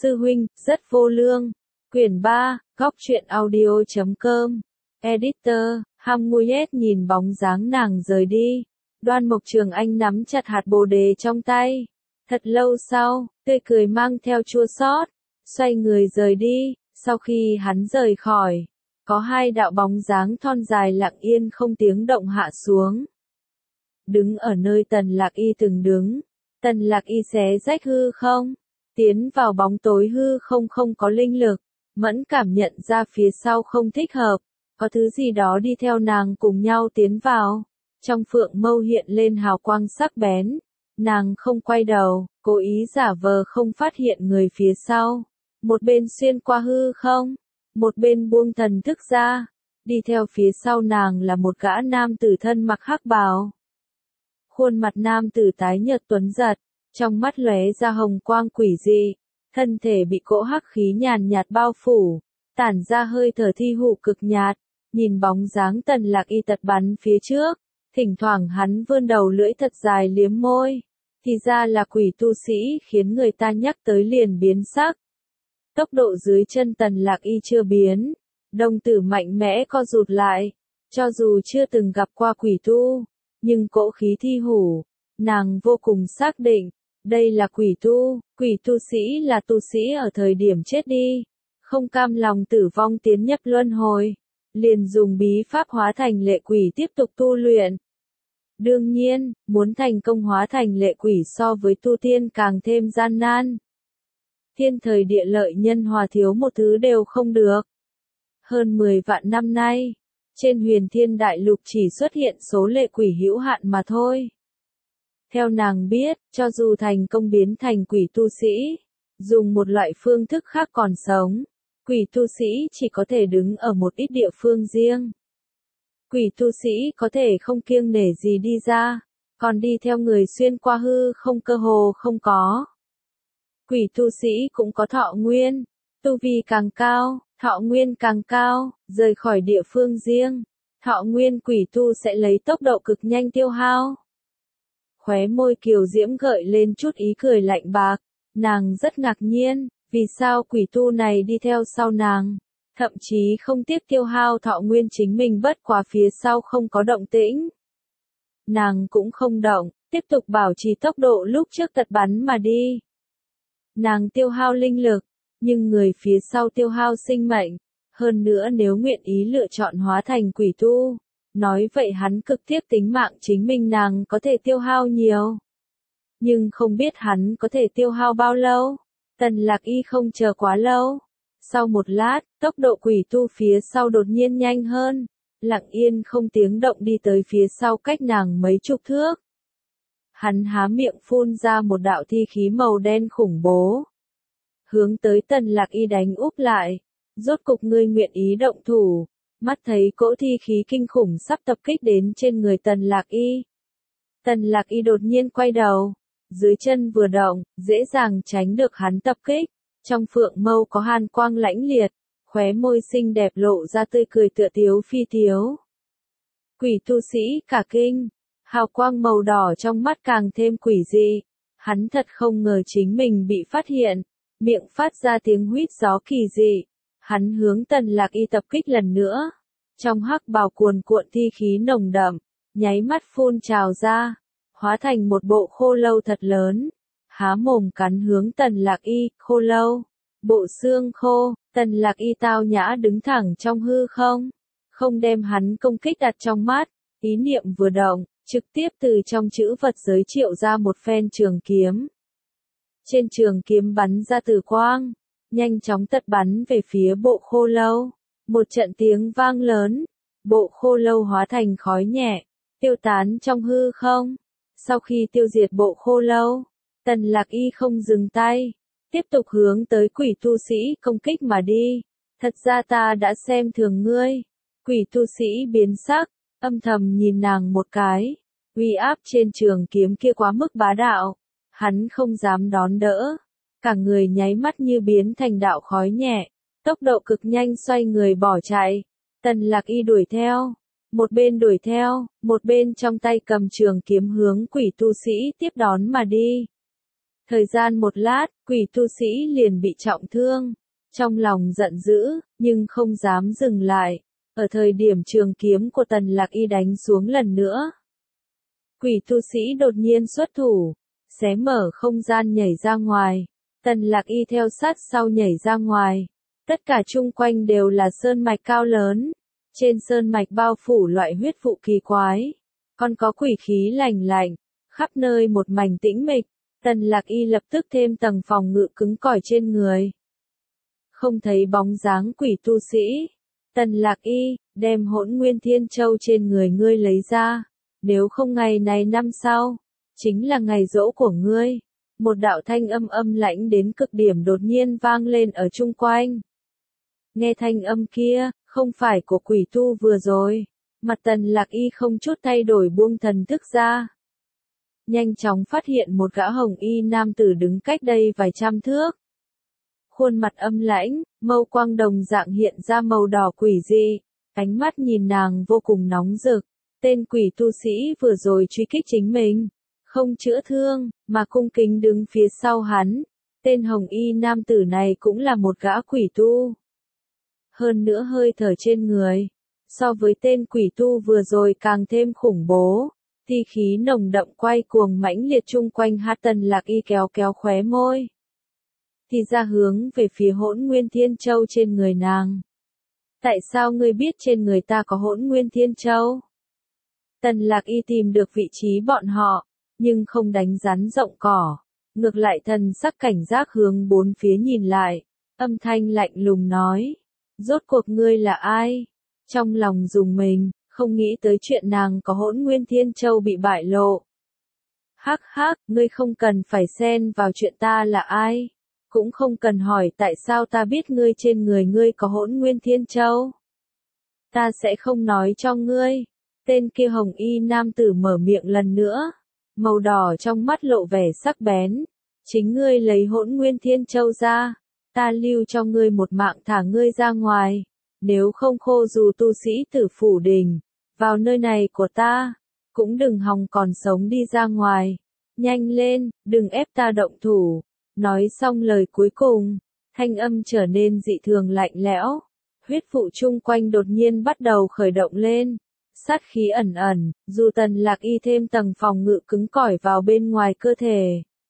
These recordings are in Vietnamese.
Sư huynh, rất vô lương. Quyển 3, góc truyện audio.com. Editor, Hamuyet nhìn bóng dáng nàng rời đi. Đoan Mộc Trường Anh nắm chặt hạt bồ đề trong tay. Thật lâu sau, tươi cười mang theo chua xót, xoay người rời đi. Sau khi hắn rời khỏi, có hai đạo bóng dáng thon dài lặng yên không tiếng động hạ xuống. Đứng ở nơi Tần Lạc Y từng đứng, Tần Lạc Y xé rách hư không, tiến vào bóng tối hư không không có linh lực, mẫn cảm nhận ra phía sau không thích hợp, có thứ gì đó đi theo nàng cùng nhau tiến vào. Trong phượng mâu hiện lên hào quang sắc bén, nàng không quay đầu, cố ý giả vờ không phát hiện người phía sau. Một bên xuyên qua hư không, một bên buông thần thức ra, đi theo phía sau nàng là một gã nam tử thân mặc hắc bào. Khuôn mặt nam tử tái nhợt tuấn giật, trong mắt lóe ra hồng quang quỷ dị, thân thể bị cỗ hắc khí nhàn nhạt bao phủ, tản ra hơi thở thi hủ cực nhạt, nhìn bóng dáng Tần Lạc Y tật bắn phía trước, thỉnh thoảng hắn vươn đầu lưỡi thật dài liếm môi, thì ra là quỷ tu sĩ khiến người ta nhắc tới liền biến sắc. Tốc độ dưới chân Tần Lạc Y chưa biến, đồng tử mạnh mẽ co rụt lại, cho dù chưa từng gặp qua quỷ tu, nhưng cỗ khí thi hủ, nàng vô cùng xác định, đây là quỷ tu sĩ là tu sĩ ở thời điểm chết đi, không cam lòng tử vong tiến nhập luân hồi, liền dùng bí pháp hóa thành lệ quỷ tiếp tục tu luyện. Đương nhiên, muốn thành công hóa thành lệ quỷ so với tu tiên càng thêm gian nan. Thiên thời địa lợi nhân hòa thiếu một thứ đều không được. Hơn 10 vạn năm nay, trên huyền thiên đại lục chỉ xuất hiện số lệ quỷ hữu hạn mà thôi. Theo nàng biết, cho dù thành công biến thành quỷ tu sĩ, dùng một loại phương thức khác còn sống, quỷ tu sĩ chỉ có thể đứng ở một ít địa phương riêng. Quỷ tu sĩ có thể không kiêng nể gì đi ra, còn đi theo người xuyên qua hư không cơ hồ không có. Quỷ tu sĩ cũng có thọ nguyên, tu vi càng cao, thọ nguyên càng cao, rời khỏi địa phương riêng, thọ nguyên quỷ tu sẽ lấy tốc độ cực nhanh tiêu hao. Khóe môi kiều diễm gợi lên chút ý cười lạnh bạc, nàng rất ngạc nhiên, vì sao quỷ tu này đi theo sau nàng, thậm chí không tiếc tiêu hao thọ nguyên chính mình bất quá phía sau không có động tĩnh. Nàng cũng không động, tiếp tục bảo trì tốc độ lúc trước tật bắn mà đi. Nàng tiêu hao linh lực, nhưng người phía sau tiêu hao sinh mệnh, hơn nữa nếu nguyện ý lựa chọn hóa thành quỷ tu, nói vậy hắn cực tiếc tính mạng chính mình nàng có thể tiêu hao nhiều. Nhưng không biết hắn có thể tiêu hao bao lâu, Tần Lạc Y không chờ quá lâu. Sau một lát, tốc độ quỷ tu phía sau đột nhiên nhanh hơn, lặng yên không tiếng động đi tới phía sau cách nàng mấy chục thước. Hắn há miệng phun ra một đạo thi khí màu đen khủng bố, hướng tới Tần Lạc Y đánh úp lại. Rốt cục ngươi nguyện ý động thủ, mắt thấy cỗ thi khí kinh khủng sắp tập kích đến trên người Tần Lạc Y. Tần Lạc Y đột nhiên quay đầu, dưới chân vừa động, dễ dàng tránh được hắn tập kích. Trong phượng mâu có hàn quang lãnh liệt, khóe môi xinh đẹp lộ ra tươi cười tựa tiếu phi tiếu. Quỷ tu sĩ cả kinh, hào quang màu đỏ trong mắt càng thêm quỷ dị. Hắn thật không ngờ chính mình bị phát hiện, miệng phát ra tiếng huýt gió kỳ dị. Hắn hướng Tần Lạc Y tập kích lần nữa. Trong hắc bào cuồn cuộn thi khí nồng đậm, nháy mắt phun trào ra, hóa thành một bộ khô lâu thật lớn. Há mồm cắn hướng Tần Lạc Y, khô lâu, bộ xương khô. Tần Lạc Y tao nhã đứng thẳng trong hư không, không đem hắn công kích đặt trong mắt, ý niệm vừa động, trực tiếp từ trong chữ vật giới triệu ra một phen trường kiếm. Trên trường kiếm bắn ra tử quang, nhanh chóng tật bắn về phía bộ khô lâu. Một trận tiếng vang lớn, bộ khô lâu hóa thành khói nhẹ, tiêu tán trong hư không. Sau khi tiêu diệt bộ khô lâu, Tần Lạc Y không dừng tay, tiếp tục hướng tới quỷ tu sĩ công kích mà đi. Thật ra ta đã xem thường ngươi. Quỷ tu sĩ biến sắc, âm thầm nhìn nàng một cái. Uy áp trên trường kiếm kia quá mức bá đạo, hắn không dám đón đỡ. Cả người nháy mắt như biến thành đạo khói nhẹ, tốc độ cực nhanh xoay người bỏ chạy. Tần Lạc Y đuổi theo, một bên trong tay cầm trường kiếm hướng quỷ tu sĩ tiếp đón mà đi. Thời gian một lát, quỷ tu sĩ liền bị trọng thương. Trong lòng giận dữ, nhưng không dám dừng lại. Ở thời điểm trường kiếm của Tần Lạc Y đánh xuống lần nữa. Quỷ tu sĩ đột nhiên xuất thủ, xé mở không gian nhảy ra ngoài. Tần Lạc Y theo sát sau nhảy ra ngoài. Tất cả chung quanh đều là sơn mạch cao lớn. Trên sơn mạch bao phủ loại huyết vụ kỳ quái. Còn có quỷ khí lành lạnh, khắp nơi một mảnh tĩnh mịch. Tần Lạc Y lập tức thêm tầng phòng ngự cứng cỏi trên người. Không thấy bóng dáng quỷ tu sĩ. Tần Lạc Y, đem Hỗn Nguyên Thiên Châu trên người ngươi lấy ra. Nếu không ngày này năm sau, chính là ngày giỗ của ngươi. Một đạo thanh âm âm lãnh đến cực điểm đột nhiên vang lên ở chung quanh. Nghe thanh âm kia, không phải của quỷ tu vừa rồi. Mặt Tần Lạc Y không chút thay đổi buông thần thức ra. Nhanh chóng phát hiện một gã hồng y nam tử đứng cách đây vài trăm thước. Khuôn mặt âm lãnh, mâu quang đồng dạng hiện ra màu đỏ quỷ dị, ánh mắt nhìn nàng vô cùng nóng rực. Tên quỷ tu sĩ vừa rồi truy kích chính mình, không chữa thương, mà cung kính đứng phía sau hắn. Tên hồng y nam tử này cũng là một gã quỷ tu. Hơn nữa hơi thở trên người, so với tên quỷ tu vừa rồi càng thêm khủng bố. Thi khí nồng đậm quay cuồng mãnh liệt chung quanh hát. Tần Lạc Y kéo kéo khóe môi. Thì ra hướng về phía Hỗn Nguyên Thiên Châu trên người nàng. Tại sao ngươi biết trên người ta có Hỗn Nguyên Thiên Châu? Tần Lạc Y tìm được vị trí bọn họ, nhưng không đánh rắn rộng cỏ. Ngược lại thần sắc cảnh giác hướng bốn phía nhìn lại, âm thanh lạnh lùng nói. Rốt cuộc ngươi là ai? Trong lòng rùng mình, không nghĩ tới chuyện nàng có Hỗn Nguyên Thiên Châu bị bại lộ. Hắc hắc, ngươi không cần phải xen vào chuyện ta là ai. Cũng không cần hỏi tại sao ta biết ngươi trên người ngươi có Hỗn Nguyên Thiên Châu. Ta sẽ không nói cho ngươi. Tên kia hồng y nam tử mở miệng lần nữa. Màu đỏ trong mắt lộ vẻ sắc bén. Chính ngươi lấy Hỗn Nguyên Thiên Châu ra. Ta lưu cho ngươi một mạng thả ngươi ra ngoài. Nếu không khô dù tu sĩ Tử Phủ Đình, vào nơi này của ta, cũng đừng hòng còn sống đi ra ngoài. Nhanh lên, đừng ép ta động thủ. Nói xong lời cuối cùng, thanh âm trở nên dị thường lạnh lẽo. Huyết vụ chung quanh đột nhiên bắt đầu khởi động lên. Sát khí ẩn ẩn, dù Tần Lạc Y thêm tầng phòng ngự cứng cỏi vào bên ngoài cơ thể.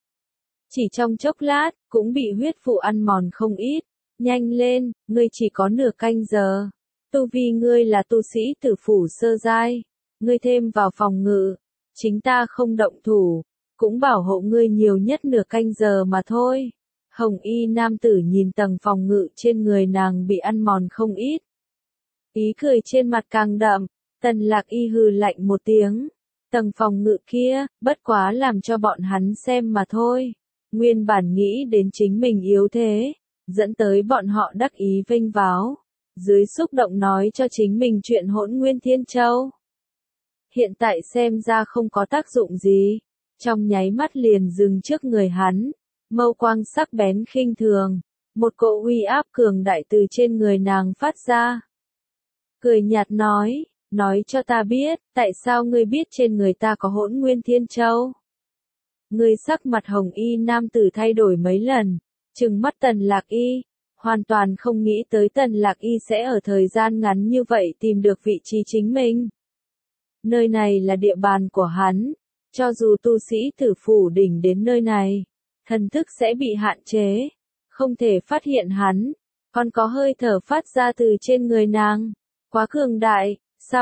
Chỉ trong chốc lát, cũng bị huyết vụ ăn mòn không ít. Nhanh lên, ngươi chỉ có nửa canh giờ. Tu vi ngươi là tu sĩ Tử Phủ sơ giai. Ngươi thêm vào phòng ngự. Chính ta không động thủ. Cũng bảo hộ ngươi nhiều nhất nửa canh giờ mà thôi. Hồng y nam tử nhìn tầng phòng ngự trên người nàng bị ăn mòn không ít. Ý cười trên mặt càng đậm. Tần Lạc Y hừ lạnh một tiếng. Tầng phòng ngự kia, bất quá làm cho bọn hắn xem mà thôi. Nguyên bản nghĩ đến chính mình yếu thế, dẫn tới bọn họ đắc ý vênh váo. Dưới xúc động nói cho chính mình chuyện Hỗn Nguyên Thiên Châu. Hiện tại xem ra không có tác dụng gì. Trong nháy mắt liền dừng trước người hắn. Mâu quang sắc bén khinh thường. Một cỗ uy áp cường đại từ trên người nàng phát ra. Cười nhạt nói cho ta biết, tại sao ngươi biết trên người ta có Hỗn Nguyên Thiên Châu? Ngươi sắc mặt hồng y nam tử thay đổi mấy lần, trừng mắt Tần Lạc Y, hoàn toàn không nghĩ tới Tần Lạc Y sẽ ở thời gian ngắn như vậy tìm được vị trí chính mình. Nơi này là địa bàn của hắn, cho dù tu sĩ Tử Phủ Đỉnh đến nơi này, thần thức sẽ bị hạn chế, không thể phát hiện hắn, còn có hơi thở phát ra từ trên người nàng, quá cường đại.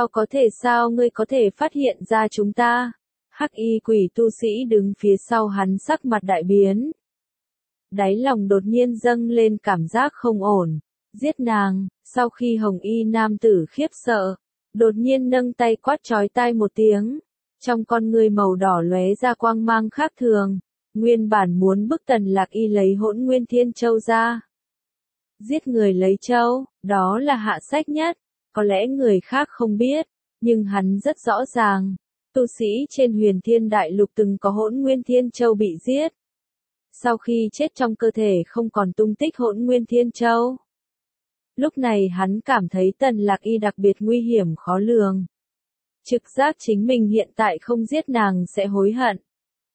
Sao ngươi có thể phát hiện ra chúng ta? Hắc y quỷ tu sĩ đứng phía sau hắn sắc mặt đại biến. Đáy lòng đột nhiên dâng lên cảm giác không ổn. Giết nàng, sau khi hồng y nam tử khiếp sợ, đột nhiên nâng tay quát chói tai một tiếng. Trong con ngươi màu đỏ lóe ra quang mang khác thường. Nguyên bản muốn bức Tần Lạc Y lấy Hỗn Nguyên Thiên Châu ra. Giết người lấy châu, đó là hạ sách nhất. Có lẽ người khác không biết, nhưng hắn rất rõ ràng. Tu sĩ trên Huyền Thiên Đại Lục từng có Hỗn Nguyên Thiên Châu bị giết. Sau khi chết trong cơ thể không còn tung tích Hỗn Nguyên Thiên Châu. Lúc này hắn cảm thấy Tần Lạc Y đặc biệt nguy hiểm khó lường. Trực giác chính mình hiện tại không giết nàng sẽ hối hận.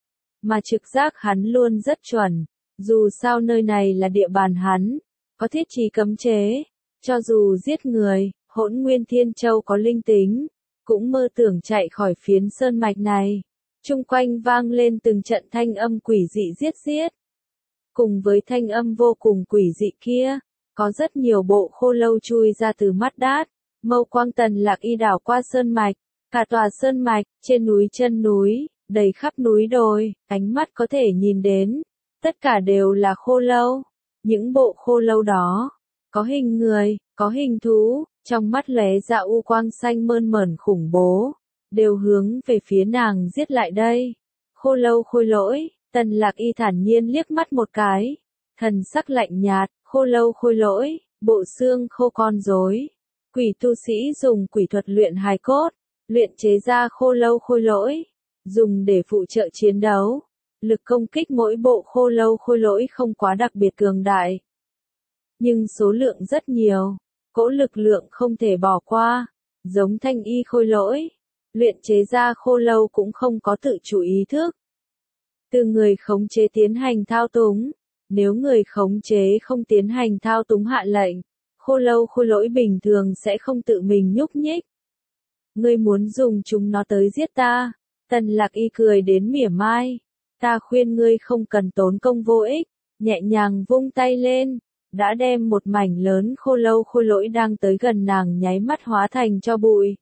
mà trực giác hắn luôn rất chuẩn. Dù sao nơi này là địa bàn hắn, có thiết trí cấm chế, cho dù giết người, Hỗn Nguyên Thiên Châu có linh tính, cũng mơ tưởng chạy khỏi phiến sơn mạch này. Chung quanh vang lên từng trận thanh âm quỷ dị giết giết. Cùng với thanh âm vô cùng quỷ dị kia, có rất nhiều bộ khô lâu chui ra từ mắt đát. Mâu quang Tần Lạc Y đảo qua sơn mạch, cả tòa sơn mạch, trên núi chân núi, đầy khắp núi đồi, ánh mắt có thể nhìn đến, tất cả đều là khô lâu. Những bộ khô lâu đó, có hình người, có hình thú, trong mắt lóe ra u quang xanh mơn mởn khủng bố, đều hướng về phía nàng giết lại đây. Khô lâu khôi lỗi, Tần Lạc Y thản nhiên liếc mắt một cái, thần sắc lạnh nhạt, khô lâu khôi lỗi, bộ xương khô con rối. Quỷ tu sĩ dùng quỷ thuật luyện hài cốt, luyện chế ra khô lâu khôi lỗi, dùng để phụ trợ chiến đấu. Lực công kích mỗi bộ khô lâu khôi lỗi không quá đặc biệt cường đại, nhưng số lượng rất nhiều, cỗ lực lượng không thể bỏ qua. Giống Thanh Y khôi lỗi, luyện chế ra khô lâu cũng không có tự chủ ý thức. Từ người khống chế tiến hành thao túng, nếu người khống chế không tiến hành thao túng hạ lệnh, khô lâu khôi lỗi bình thường sẽ không tự mình nhúc nhích. Ngươi muốn dùng chúng nó tới giết ta? Tần Lạc Y cười đến mỉa mai. Ta khuyên ngươi không cần tốn công vô ích, nhẹ nhàng vung tay lên, đã đem một mảnh lớn khô lâu khôi lỗi đang tới gần nàng nháy mắt hóa thành cho bụi.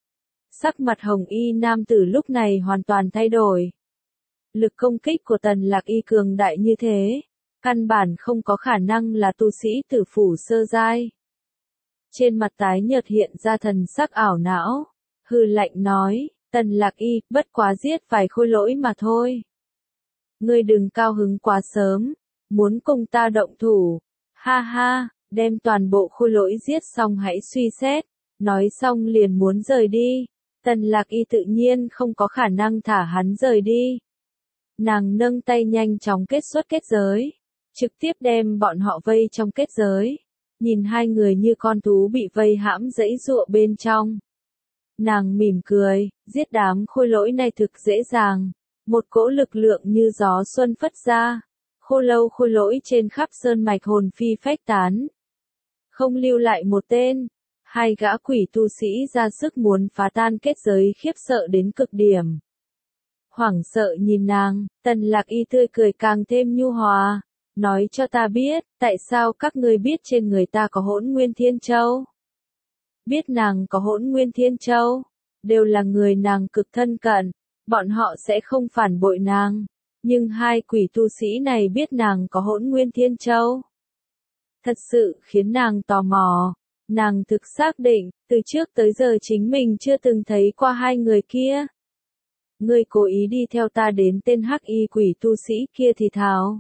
Sắc mặt hồng y nam tử lúc này hoàn toàn thay đổi. Lực công kích của Tần Lạc Y cường đại như thế, căn bản không có khả năng là tu sĩ tử phủ sơ giai. Trên mặt tái nhợt hiện ra thần sắc ảo não, hừ lạnh nói, Tần Lạc Y, bất quá giết vài khôi lỗi mà thôi. Ngươi đừng cao hứng quá sớm, muốn cùng ta động thủ, ha ha, đem toàn bộ khôi lỗi giết xong hãy suy xét, nói xong liền muốn rời đi. Tần Lạc Y tự nhiên không có khả năng thả hắn rời đi. Nàng nâng tay nhanh chóng kết xuất kết giới, trực tiếp đem bọn họ vây trong kết giới. Nhìn hai người như con thú bị vây hãm dãy giụa bên trong. Nàng mỉm cười, giết đám khôi lỗi này thực dễ dàng. Một cỗ lực lượng như gió xuân phất ra. Khô lâu khôi lỗi trên khắp sơn mạch hồn phi phách tán. Không lưu lại một tên. Hai gã quỷ tu sĩ ra sức muốn phá tan kết giới khiếp sợ đến cực điểm. Hoảng sợ nhìn nàng, Tần Lạc Y tươi cười càng thêm nhu hòa. Nói cho ta biết, tại sao các ngươi biết trên người ta có Hỗn Nguyên Thiên Châu? Biết nàng có Hỗn Nguyên Thiên Châu, đều là người nàng cực thân cận, bọn họ sẽ không phản bội nàng. Nhưng hai quỷ tu sĩ này biết nàng có Hỗn Nguyên Thiên Châu. Thật sự khiến nàng tò mò. Nàng thực xác định, từ trước tới giờ chính mình chưa từng thấy qua hai người kia. Ngươi cố ý đi theo ta đến tên hắc y quỷ tu sĩ kia thì thào.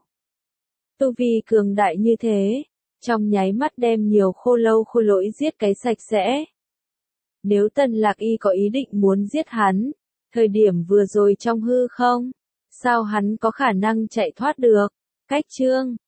Tu vi cường đại như thế, trong nháy mắt đem nhiều khô lâu khôi lỗi giết cái sạch sẽ. Nếu Tần Lạc Y có ý định muốn giết hắn, thời điểm vừa rồi trong hư không, sao hắn có khả năng chạy thoát được? Cách chương